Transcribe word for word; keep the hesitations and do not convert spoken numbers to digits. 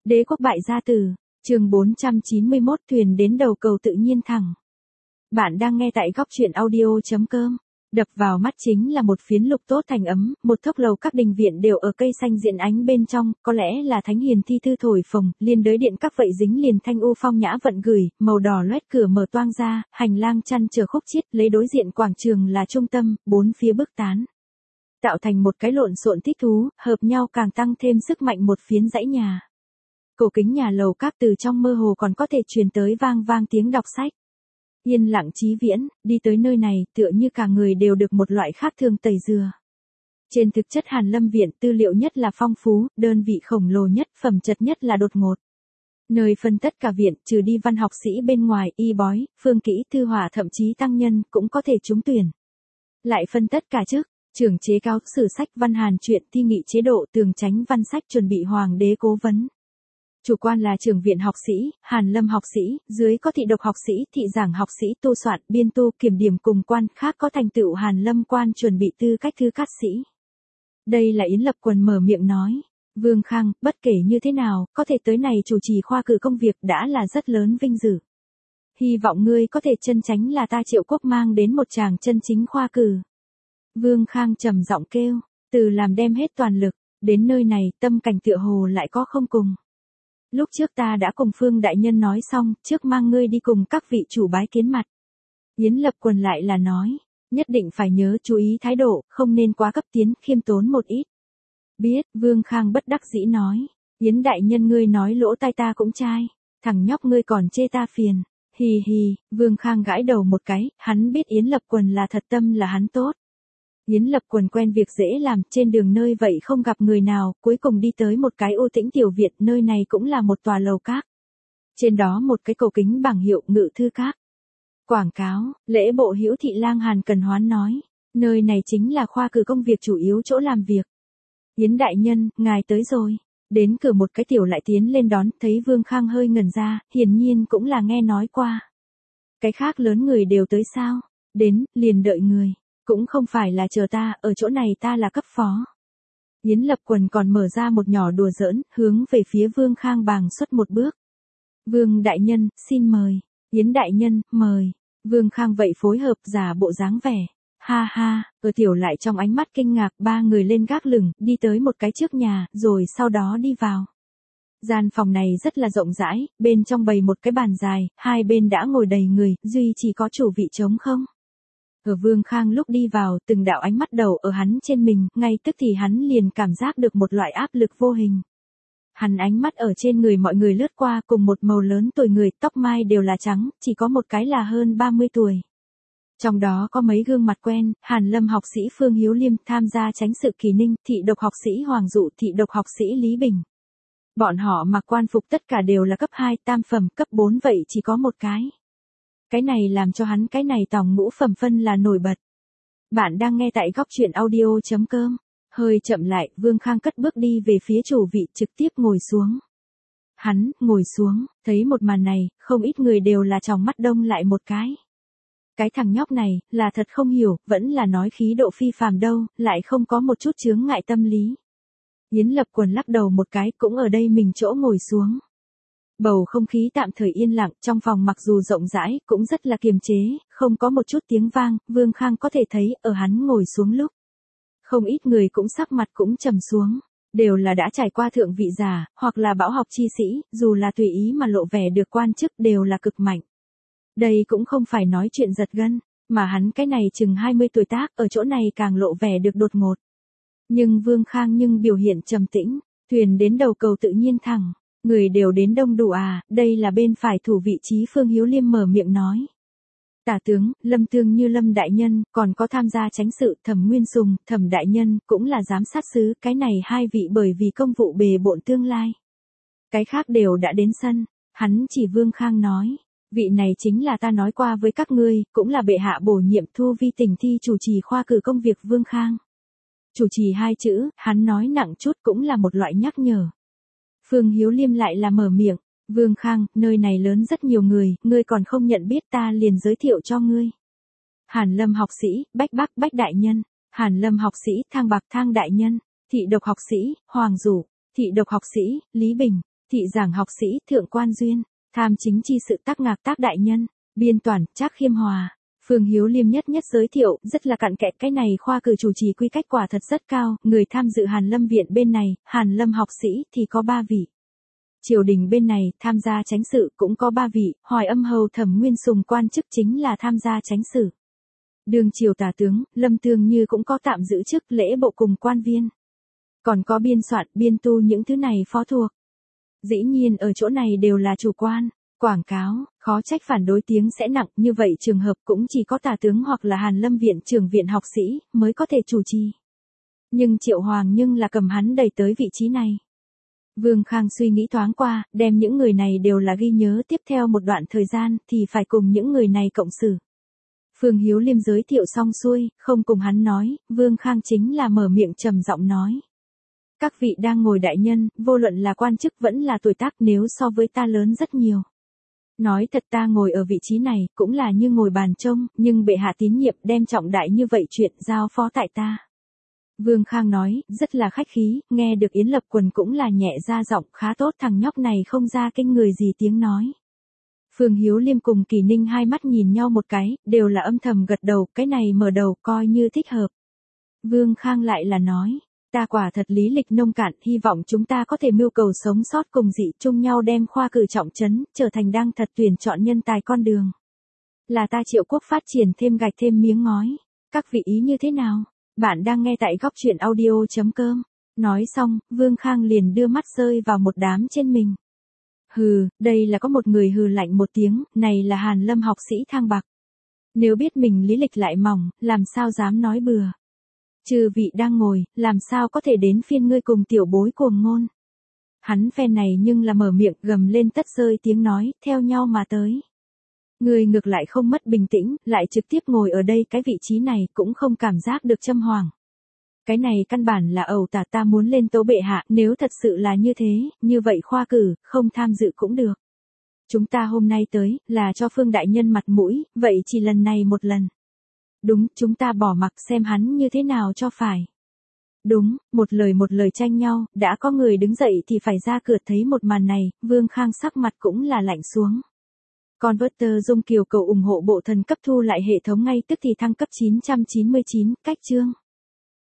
Đế quốc bại gia tử, chương bốn trăm chín mươi mốt thuyền đến đầu cầu tự nhiên thẳng. Bạn đang nghe tại góc truyện audio.com. Đập vào mắt chính là một phiến lục tốt thành ấm, một thốc lầu các đình viện đều ở cây xanh diện ánh bên trong, có lẽ là thánh hiền thi thư thổi phồng, liên đới điện các vậy dính liền thanh u phong nhã vận gửi, màu đỏ loét cửa mở toang ra, hành lang chăn chờ khúc chiết, lấy đối diện quảng trường là trung tâm, bốn phía bước tán. Tạo thành một cái lộn xộn thích thú, hợp nhau càng tăng thêm sức mạnh một phiến dãy nhà. Cổ kính nhà lầu các từ trong mơ hồ còn có thể truyền tới vang vang tiếng đọc sách. Yên lặng chí viễn, đi tới nơi này tựa như cả người đều được một loại khác thường tẩy dừa. Trên thực chất Hàn Lâm Viện tư liệu nhất là phong phú, đơn vị khổng lồ nhất, phẩm chất nhất là đột ngột. Nơi phân tất cả viện, trừ đi văn học sĩ bên ngoài, y bói, phương kỹ, thư hỏa thậm chí tăng nhân cũng có thể trúng tuyển. Lại phân tất cả chức, trưởng chế cao, sử sách văn hàn truyện, thi nghị chế độ, tường chánh văn sách chuẩn bị hoàng đế cố vấn. Chủ quan là trưởng viện học sĩ, Hàn Lâm học sĩ, dưới có thị độc học sĩ, thị giảng học sĩ, tu soạn, biên tu, kiểm điểm cùng quan khác có thành tựu Hàn Lâm quan chuẩn bị tư cách thư cát sĩ. Đây là Yến Lập Quần mở miệng nói. Vương Khang, bất kể như thế nào, có thể tới này chủ trì khoa cử công việc đã là rất lớn vinh dự. Hy vọng ngươi có thể chân chánh là ta Triệu Quốc mang đến một chàng chân chính khoa cử. Vương Khang trầm giọng kêu, từ làm đem hết toàn lực, đến nơi này tâm cảnh tựa hồ lại có không cùng. Lúc trước ta đã cùng Phương đại nhân nói xong, trước mang ngươi đi cùng các vị chủ bái kiến mặt. Yến Lập Quần lại là nói, nhất định phải nhớ chú ý thái độ, không nên quá cấp tiến, khiêm tốn một ít. Biết, Vương Khang bất đắc dĩ nói, Yến đại nhân ngươi nói lỗ tai ta cũng chai, thằng nhóc ngươi còn chê ta phiền, hì hì, Vương Khang gãi đầu một cái, hắn biết Yến Lập Quần là thật tâm là hắn tốt. Yến Lập Quần quen việc dễ làm, trên đường nơi vậy không gặp người nào, cuối cùng đi tới một cái u tĩnh tiểu viện, nơi này cũng là một tòa lầu các. Trên đó một cái cầu kính bảng hiệu Ngự Thư Các. Quảng cáo, lễ bộ Hữu thị lang Hàn Cần Hoán nói, nơi này chính là khoa cử công việc chủ yếu chỗ làm việc. Yến đại nhân, ngài tới rồi. Đến cửa một cái tiểu lại tiến lên đón, thấy Vương Khang hơi ngẩn ra, hiển nhiên cũng là nghe nói qua. Cái khác lớn người đều tới sao? Đến, liền đợi người. Cũng không phải là chờ ta, ở chỗ này ta là cấp phó. Yến Lập Quần còn mở ra một nhỏ đùa giỡn, hướng về phía Vương Khang bàng xuất một bước. Vương đại nhân, xin mời. Yến đại nhân, mời. Vương Khang vậy phối hợp giả bộ dáng vẻ. Ha ha, ở tiểu lại trong ánh mắt kinh ngạc ba người lên gác lửng, đi tới một cái trước nhà, rồi sau đó đi vào. Gian phòng này rất là rộng rãi, bên trong bày một cái bàn dài, hai bên đã ngồi đầy người, duy chỉ có chủ vị trống không. Ở Vương Khang lúc đi vào, từng đạo ánh mắt đầu ở hắn trên mình, ngay tức thì hắn liền cảm giác được một loại áp lực vô hình. Hắn ánh mắt ở trên người mọi người lướt qua cùng một màu lớn tuổi người, tóc mai đều là trắng, chỉ có một cái là hơn ba mươi tuổi. Trong đó có mấy gương mặt quen, Hàn Lâm học sĩ Phương Hiếu Liêm, tham gia chánh sự Kỳ Ninh, thị độc học sĩ Hoàng Dụ, thị độc học sĩ Lý Bình. Bọn họ mặc quan phục tất cả đều là cấp hai, tam phẩm, cấp bốn vậy chỉ có một cái. Cái này làm cho hắn cái này tòng ngũ phẩm phân là nổi bật. Bạn đang nghe tại góc truyện audio.com. Hơi chậm lại, Vương Khang cất bước đi về phía chủ vị trực tiếp ngồi xuống. Hắn, ngồi xuống, thấy một màn này, không ít người đều là tròng mắt đông lại một cái. Cái thằng nhóc này, là thật không hiểu, vẫn là nói khí độ phi phàm đâu, lại không có một chút chướng ngại tâm lý. Yến Lập Quần lắc đầu một cái, cũng ở đây mình chỗ ngồi xuống. Bầu không khí tạm thời yên lặng, trong phòng mặc dù rộng rãi, cũng rất là kiềm chế, không có một chút tiếng vang, Vương Khang có thể thấy, ở hắn ngồi xuống lúc. Không ít người cũng sắc mặt cũng trầm xuống, đều là đã trải qua thượng vị giả, hoặc là bão học chi sĩ, dù là tùy ý mà lộ vẻ được quan chức đều là cực mạnh. Đây cũng không phải nói chuyện giật gân, mà hắn cái này chừng hai mươi tuổi tác, ở chỗ này càng lộ vẻ được đột ngột. Nhưng Vương Khang nhưng biểu hiện trầm tĩnh, thuyền đến đầu cầu tự nhiên thẳng. Người đều đến đông đủ à, đây là bên phải thủ vị trí Phương Hiếu Liêm mở miệng nói. Tả tướng, Lâm Tương Như Lâm đại nhân, còn có tham gia chánh sự Thẩm Nguyên Sùng, Thẩm đại nhân, cũng là giám sát sứ, cái này hai vị bởi vì công vụ bề bộn tương lai. Cái khác đều đã đến sân, hắn chỉ Vương Khang nói, vị này chính là ta nói qua với các ngươi, cũng là bệ hạ bổ nhiệm Thu Vi tỉnh thi chủ trì khoa cử công việc Vương Khang. Chủ trì hai chữ, hắn nói nặng chút cũng là một loại nhắc nhở. Phương Hiếu Liêm lại là mở miệng, Vương Khang, nơi này lớn rất nhiều người, ngươi còn không nhận biết ta liền giới thiệu cho ngươi. Hàn Lâm học sĩ, Bách Bắc Bách đại nhân, Hàn Lâm học sĩ, Thang Bạc Thang đại nhân, thị độc học sĩ, Hoàng Dụ, thị độc học sĩ, Lý Bình, thị giảng học sĩ, thượng quan duyên, tham chính chi sự tác ngạc tác đại nhân, biên toàn, trác khiêm hòa. Phương Hiếu Liêm nhất nhất giới thiệu, rất là cặn kẽ, cái này khoa cử chủ trì quy cách quả thật rất cao, người tham dự Hàn Lâm viện bên này, Hàn Lâm học sĩ thì có ba vị. Triều đình bên này, tham gia chánh sự cũng có ba vị, Hoài Âm hầu Thẩm Nguyên Sùng quan chức chính là tham gia chánh sự. Đường triều tả tướng, Lâm Tương Như cũng có tạm giữ chức lễ bộ cùng quan viên. Còn có biên soạn, biên tu những thứ này phó thuộc. Dĩ nhiên ở chỗ này đều là chủ quan. Quảng cáo, khó trách phản đối tiếng sẽ nặng, như vậy trường hợp cũng chỉ có tả tướng hoặc là Hàn Lâm viện trưởng viện học sĩ mới có thể chủ trì. Nhưng Triệu Hoàng nhưng là cầm hắn đẩy tới vị trí này. Vương Khang suy nghĩ thoáng qua, đem những người này đều là ghi nhớ, tiếp theo một đoạn thời gian thì phải cùng những người này cộng xử. Phương Hiếu Liêm giới thiệu xong xuôi, không cùng hắn nói, Vương Khang chính là mở miệng trầm giọng nói. Các vị đang ngồi đại nhân, vô luận là quan chức vẫn là tuổi tác, nếu so với ta lớn rất nhiều. Nói thật, ta ngồi ở vị trí này, cũng là như ngồi bàn trông, nhưng bệ hạ tín nhiệm đem trọng đại như vậy chuyện giao phó tại ta. Vương Khang nói, rất là khách khí, nghe được Yến Lập Quần cũng là nhẹ ra giọng, khá tốt, thằng nhóc này không ra kinh người gì tiếng nói. Phương Hiếu Liêm cùng Kỳ Ninh hai mắt nhìn nhau một cái, đều là âm thầm gật đầu, cái này mở đầu coi như thích hợp. Vương Khang lại là nói, ta quả thật lý lịch nông cạn, hy vọng chúng ta có thể mưu cầu sống sót cùng dị chung nhau đem khoa cử trọng trấn, trở thành đang thật tuyển chọn nhân tài con đường. Là ta Triệu Quốc phát triển thêm gạch thêm miếng ngói. Các vị ý như thế nào? Bạn đang nghe tại góc truyện audio chấm com. Nói xong, Vương Khang liền đưa mắt rơi vào một đám trên mình. Hừ, đây là có một người hừ lạnh một tiếng, này là Hàn Lâm học sĩ Thang Bạc. Nếu biết mình lý lịch lại mỏng, làm sao dám nói bừa. Chư vị đang ngồi, làm sao có thể đến phiên ngươi cùng tiểu bối cuồng ngôn. Hắn phen này nhưng là mở miệng gầm lên tất rơi tiếng nói, theo nhau mà tới. Người ngược lại không mất bình tĩnh, lại trực tiếp ngồi ở đây, cái vị trí này cũng không cảm giác được châm hoàng. Cái này căn bản là ẩu tả, ta muốn lên tấu bệ hạ, nếu thật sự là như thế, như vậy khoa cử, không tham dự cũng được. Chúng ta hôm nay tới, là cho Phương đại nhân mặt mũi, vậy chỉ lần này một lần. Đúng, chúng ta bỏ mặc xem hắn như thế nào cho phải. Đúng, một lời một lời tranh nhau, đã có người đứng dậy thì phải ra cửa. Thấy một màn này, Vương Khang sắc mặt cũng là lạnh xuống. Converter Dung Kiều cầu ủng hộ bộ thần cấp thu lại hệ thống ngay tức thì thăng cấp chín trăm chín mươi chín, cách chương.